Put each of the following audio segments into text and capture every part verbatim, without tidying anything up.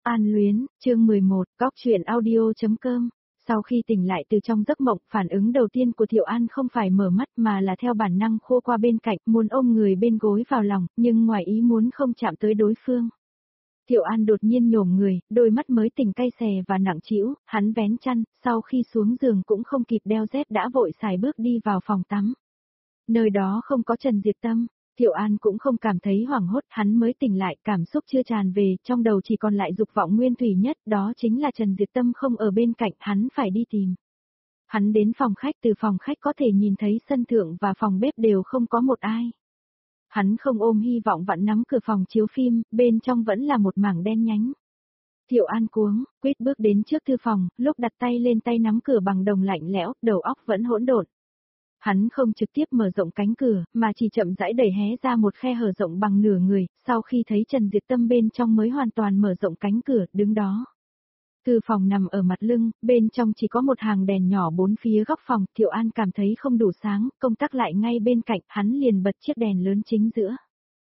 An Luyến, chương mười một, Góc truyện audio chấm com. Sau khi tỉnh lại từ trong giấc mộng, phản ứng đầu tiên của Thiệu An không phải mở mắt mà là theo bản năng khô qua bên cạnh, muốn ôm người bên gối vào lòng, nhưng ngoài ý muốn không chạm tới đối phương. Thiệu An đột nhiên nhổm người, đôi mắt mới tỉnh cay xè và nặng trĩu, hắn vén chăn, sau khi xuống giường cũng không kịp đeo dép đã vội xài bước đi vào phòng tắm. Nơi đó không có Trần Diệp Tâm. Thiệu An cũng không cảm thấy hoảng hốt, hắn mới tỉnh lại, cảm xúc chưa tràn về, trong đầu chỉ còn lại dục vọng nguyên thủy nhất, đó chính là Trần Diệp Tâm không ở bên cạnh, hắn phải đi tìm. Hắn đến phòng khách, từ phòng khách có thể nhìn thấy sân thượng và phòng bếp đều không có một ai. Hắn không ôm hy vọng vặn nắm cửa phòng chiếu phim, bên trong vẫn là một mảng đen nhánh. Thiệu An cuống, quýt bước đến trước thư phòng, lúc đặt tay lên tay nắm cửa bằng đồng lạnh lẽo, đầu óc vẫn hỗn độn. Hắn không trực tiếp mở rộng cánh cửa, mà chỉ chậm rãi đẩy hé ra một khe hở rộng bằng nửa người, sau khi thấy Trần Diệp Tâm bên trong mới hoàn toàn mở rộng cánh cửa, đứng đó. Thư phòng nằm ở mặt lưng, bên trong chỉ có một hàng đèn nhỏ bốn phía góc phòng, Thiệu An cảm thấy không đủ sáng, công tắc lại ngay bên cạnh, hắn liền bật chiếc đèn lớn chính giữa.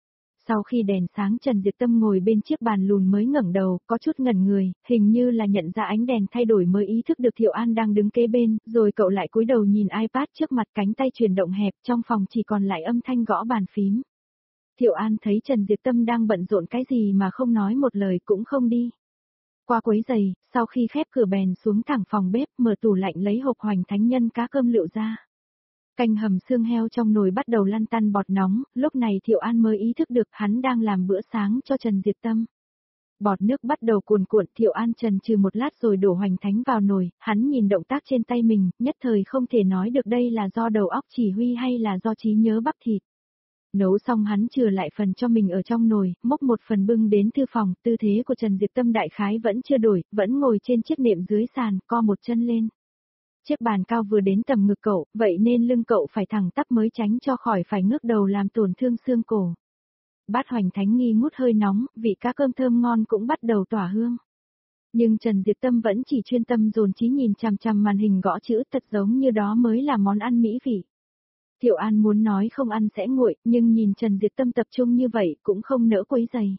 Sau khi đèn sáng, Trần Diệp Tâm ngồi bên chiếc bàn lùn mới ngẩng đầu, có chút ngẩn người, hình như là nhận ra ánh đèn thay đổi mới ý thức được Thiệu An đang đứng kế bên, rồi cậu lại cúi đầu nhìn iPad trước mặt, cánh tay chuyển động hẹp, trong phòng chỉ còn lại âm thanh gõ bàn phím. Thiệu An thấy Trần Diệp Tâm đang bận rộn cái gì mà không nói một lời cũng không đi qua quấy giày, sau khi khép cửa bèn xuống thẳng phòng bếp, mở tủ lạnh lấy hộp hoành thánh nhân cá cơm lựu ra. Canh hầm xương heo trong nồi bắt đầu lăn tăn bọt nóng, lúc này Thiệu An mới ý thức được hắn đang làm bữa sáng cho Trần Diệp Tâm. Bọt nước bắt đầu cuồn cuộn, Thiệu An chần chừ một lát rồi đổ hoành thánh vào nồi, hắn nhìn động tác trên tay mình, nhất thời không thể nói được đây là do đầu óc chỉ huy hay là do trí nhớ bắp thịt. Nấu xong hắn chừa lại phần cho mình ở trong nồi, múc một phần bưng đến thư phòng, tư thế của Trần Diệp Tâm đại khái vẫn chưa đổi, vẫn ngồi trên chiếc nệm dưới sàn, co một chân lên. Chiếc bàn cao vừa đến tầm ngực cậu, vậy nên lưng cậu phải thẳng tắp mới tránh cho khỏi phải ngước đầu làm tổn thương xương cổ. Bát hoành thánh nghi ngút hơi nóng, vị cá cơm thơm ngon cũng bắt đầu tỏa hương. Nhưng Trần Diệp Tâm vẫn chỉ chuyên tâm dồn trí nhìn chằm chằm màn hình gõ chữ, thật giống như đó mới là món ăn mỹ vị. Thiệu An muốn nói không ăn sẽ nguội, nhưng nhìn Trần Diệp Tâm tập trung như vậy cũng không nỡ quấy rầy.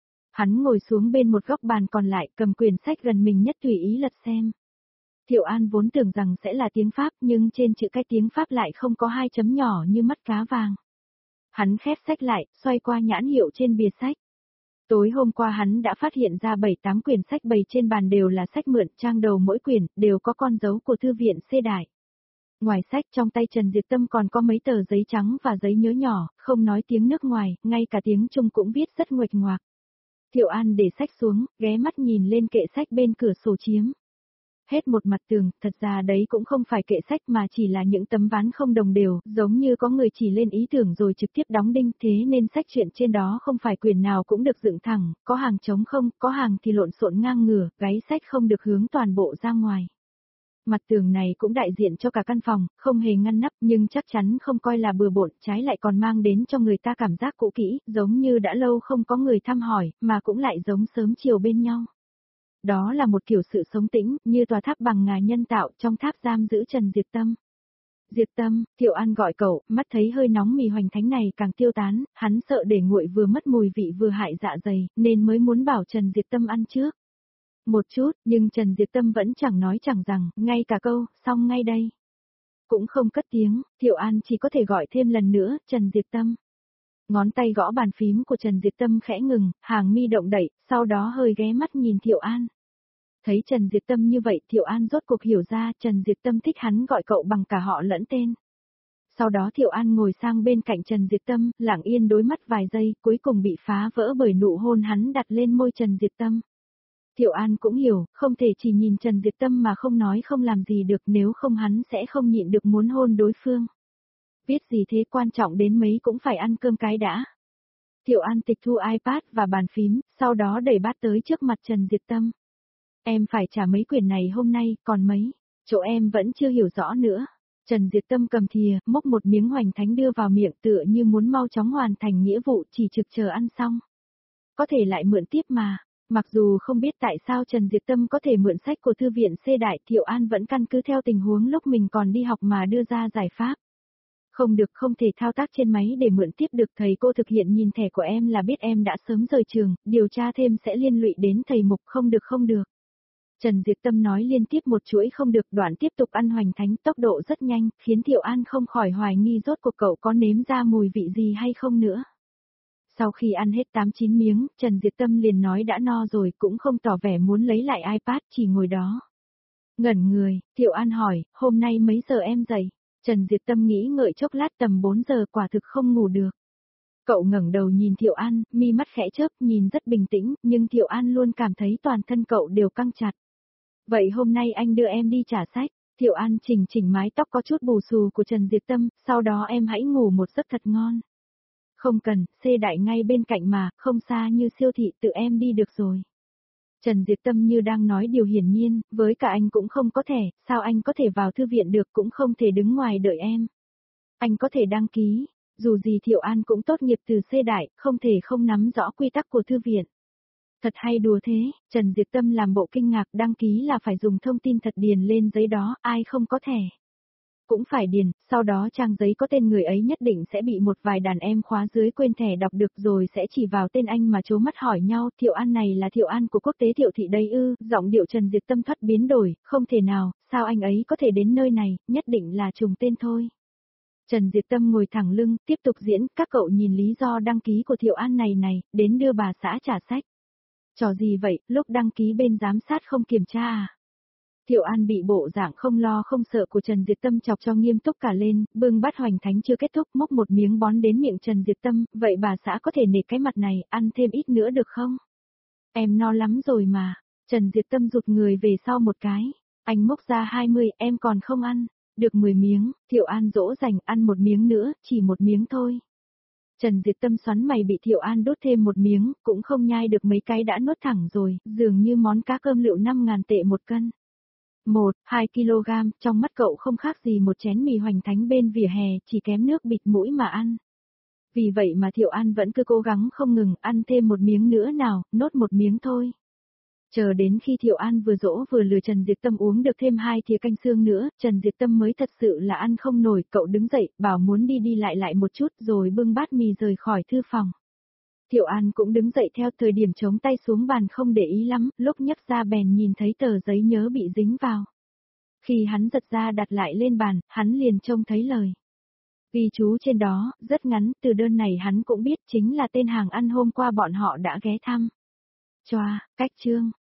Hắn ngồi xuống bên một góc bàn còn lại, cầm quyển sách gần mình nhất tùy ý lật xem. Thiệu An vốn tưởng rằng sẽ là tiếng Pháp, nhưng trên chữ cái tiếng Pháp lại không có hai chấm nhỏ như mắt cá vàng. Hắn khép sách lại, xoay qua nhãn hiệu trên bìa sách. Tối hôm qua hắn đã phát hiện ra bảy tám quyển sách bày trên bàn đều là sách mượn, trang đầu mỗi quyển đều có con dấu của thư viện C Đại. Ngoài sách trong tay Trần Diệp Tâm còn có mấy tờ giấy trắng và giấy nhớ nhỏ, không nói tiếng nước ngoài, ngay cả tiếng Trung cũng viết rất nguệch ngoạc. Thiệu An để sách xuống, ghé mắt nhìn lên kệ sách bên cửa sổ chiếm. Hết một mặt tường, thật ra đấy cũng không phải kệ sách mà chỉ là những tấm ván không đồng đều, giống như có người chỉ lên ý tưởng rồi trực tiếp đóng đinh, thế nên sách truyện trên đó không phải quyển nào cũng được dựng thẳng, có hàng trống không, có hàng thì lộn xộn ngang ngửa, gáy sách không được hướng toàn bộ ra ngoài. Mặt tường này cũng đại diện cho cả căn phòng, không hề ngăn nắp nhưng chắc chắn không coi là bừa bộn, trái lại còn mang đến cho người ta cảm giác cũ kỹ, giống như đã lâu không có người thăm hỏi, mà cũng lại giống sớm chiều bên nhau. Đó là một kiểu sự sống tĩnh, như tòa tháp bằng ngà nhân tạo trong tháp giam giữ Trần Diệp Tâm. Diệp Tâm, Thiệu An gọi cậu, mắt thấy hơi nóng mì hoành thánh này càng tiêu tán, hắn sợ để nguội vừa mất mùi vị vừa hại dạ dày, nên mới muốn bảo Trần Diệp Tâm ăn trước. Một chút, nhưng Trần Diệp Tâm vẫn chẳng nói chẳng rằng, ngay cả câu, xong ngay đây. Cũng không cất tiếng, Thiệu An chỉ có thể gọi thêm lần nữa, Trần Diệp Tâm. Ngón tay gõ bàn phím của Trần Diệp Tâm khẽ ngừng, hàng mi động đậy, sau đó hơi ghé mắt nhìn Thiệu An. Thấy Trần Diệp Tâm như vậy, Thiệu An rốt cuộc hiểu ra Trần Diệp Tâm thích hắn gọi cậu bằng cả họ lẫn tên. Sau đó Thiệu An ngồi sang bên cạnh Trần Diệp Tâm, lặng yên đối mắt vài giây, cuối cùng bị phá vỡ bởi nụ hôn hắn đặt lên môi Trần Diệp Tâm. Thiệu An cũng hiểu, không thể chỉ nhìn Trần Diệp Tâm mà không nói không làm gì được, nếu không hắn sẽ không nhịn được muốn hôn đối phương. Viết gì thế, quan trọng đến mấy cũng phải ăn cơm cái đã. Thiệu An tịch thu iPad và bàn phím, sau đó đẩy bát tới trước mặt Trần Diệp Tâm. Em phải trả mấy quyển này hôm nay, còn mấy, chỗ em vẫn chưa hiểu rõ nữa. Trần Diệp Tâm cầm thìa, múc một miếng hoành thánh đưa vào miệng tựa như muốn mau chóng hoàn thành nghĩa vụ, chỉ trực chờ ăn xong. Có thể lại mượn tiếp mà. Mặc dù không biết tại sao Trần Diệp Tâm có thể mượn sách của thư viện C Đại, Thiệu An vẫn căn cứ theo tình huống lúc mình còn đi học mà đưa ra giải pháp. Không được, không thể thao tác trên máy để mượn tiếp được, thầy cô thực hiện nhìn thẻ của em là biết em đã sớm rời trường, điều tra thêm sẽ liên lụy đến thầy Mục, không được không được. Trần Diệp Tâm nói liên tiếp một chuỗi không được, đoạn tiếp tục ăn hoành thánh, tốc độ rất nhanh, khiến Thiệu An không khỏi hoài nghi rốt cuộc cậu có nếm ra mùi vị gì hay không nữa. Sau khi ăn hết tám chín miếng, Trần Diệp Tâm liền nói đã no rồi, cũng không tỏ vẻ muốn lấy lại iPad, chỉ ngồi đó. Ngẩn người, Thiệu An hỏi, hôm nay mấy giờ em dậy? Trần Diệp Tâm nghĩ ngợi chốc lát, tầm bốn giờ, quả thực không ngủ được. Cậu ngẩng đầu nhìn Thiệu An, mi mắt khẽ chớp, nhìn rất bình tĩnh, nhưng Thiệu An luôn cảm thấy toàn thân cậu đều căng chặt. Vậy hôm nay anh đưa em đi trả sách. Thiệu An chỉnh chỉnh mái tóc có chút bù xù của Trần Diệp Tâm, sau đó em hãy ngủ một giấc thật ngon. Không cần, xe đại ngay bên cạnh mà, không xa như siêu thị, tự em đi được rồi. Trần Diệp Tâm như đang nói điều hiển nhiên, với cả anh cũng không có thẻ, sao anh có thể vào thư viện được, cũng không thể đứng ngoài đợi em. Anh có thể đăng ký, dù gì Thiệu An cũng tốt nghiệp từ C đại, không thể không nắm rõ quy tắc của thư viện. Thật hay đùa thế, Trần Diệp Tâm làm bộ kinh ngạc, đăng ký là phải dùng thông tin thật điền lên giấy đó, ai không có thẻ. Cũng phải điền, sau đó trang giấy có tên người ấy nhất định sẽ bị một vài đàn em khóa dưới quên thẻ đọc được rồi sẽ chỉ vào tên anh mà trố mắt hỏi nhau, Thiệu An này là Thiệu An của quốc tế Thiệu thị đây ư, giọng điệu Trần Diệp Tâm thoát biến đổi, không thể nào, sao anh ấy có thể đến nơi này, nhất định là trùng tên thôi. Trần Diệp Tâm ngồi thẳng lưng, tiếp tục diễn, các cậu nhìn lý do đăng ký của Thiệu An này này, đến đưa bà xã trả sách. Trò gì vậy, lúc đăng ký bên giám sát không kiểm tra à? Thiệu An bị bộ dạng không lo không sợ của Trần Diệp Tâm chọc cho nghiêm túc cả lên, bưng bát hoành thánh chưa kết thúc, múc một miếng bón đến miệng Trần Diệp Tâm, vậy bà xã có thể nể cái mặt này, ăn thêm ít nữa được không? Em no lắm rồi mà. Trần Diệp Tâm rụt người về sau một cái, anh múc ra hai mươi, em còn không ăn, được mười miếng, Thiệu An dỗ dành, ăn một miếng nữa, chỉ một miếng thôi. Trần Diệp Tâm xoắn mày bị Thiệu An đốt thêm một miếng, cũng không nhai được mấy cái đã nuốt thẳng rồi, dường như món cá cơm lựu năm ngàn tệ một cân. Một, hai ki lô gam, trong mắt cậu không khác gì một chén mì hoành thánh bên vỉa hè, chỉ kém nước bịt mũi mà ăn. Vì vậy mà Thiệu An vẫn cứ cố gắng không ngừng, ăn thêm một miếng nữa nào, nốt một miếng thôi. Chờ đến khi Thiệu An vừa dỗ vừa lừa Trần Diệp Tâm uống được thêm hai thìa canh xương nữa, Trần Diệp Tâm mới thật sự là ăn không nổi, cậu đứng dậy, bảo muốn đi đi lại lại một chút rồi bưng bát mì rời khỏi thư phòng. Thiệu An cũng đứng dậy theo thời điểm chống tay xuống bàn không để ý lắm, lúc nhấc ra bèn nhìn thấy tờ giấy nhớ bị dính vào. Khi hắn giật ra đặt lại lên bàn, hắn liền trông thấy lời ghi chú trên đó, rất ngắn, từ đơn này hắn cũng biết chính là tên hàng ăn hôm qua bọn họ đã ghé thăm. Choa, cách chương.